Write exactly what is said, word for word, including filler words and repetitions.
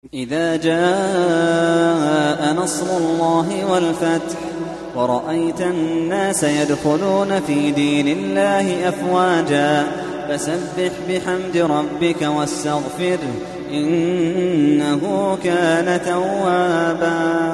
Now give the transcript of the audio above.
إذا جاء نصر الله والفتح ورأيت الناس يدخلون في دين الله أفواجا فسبح بحمد ربك واستغفره إنه كان توابا.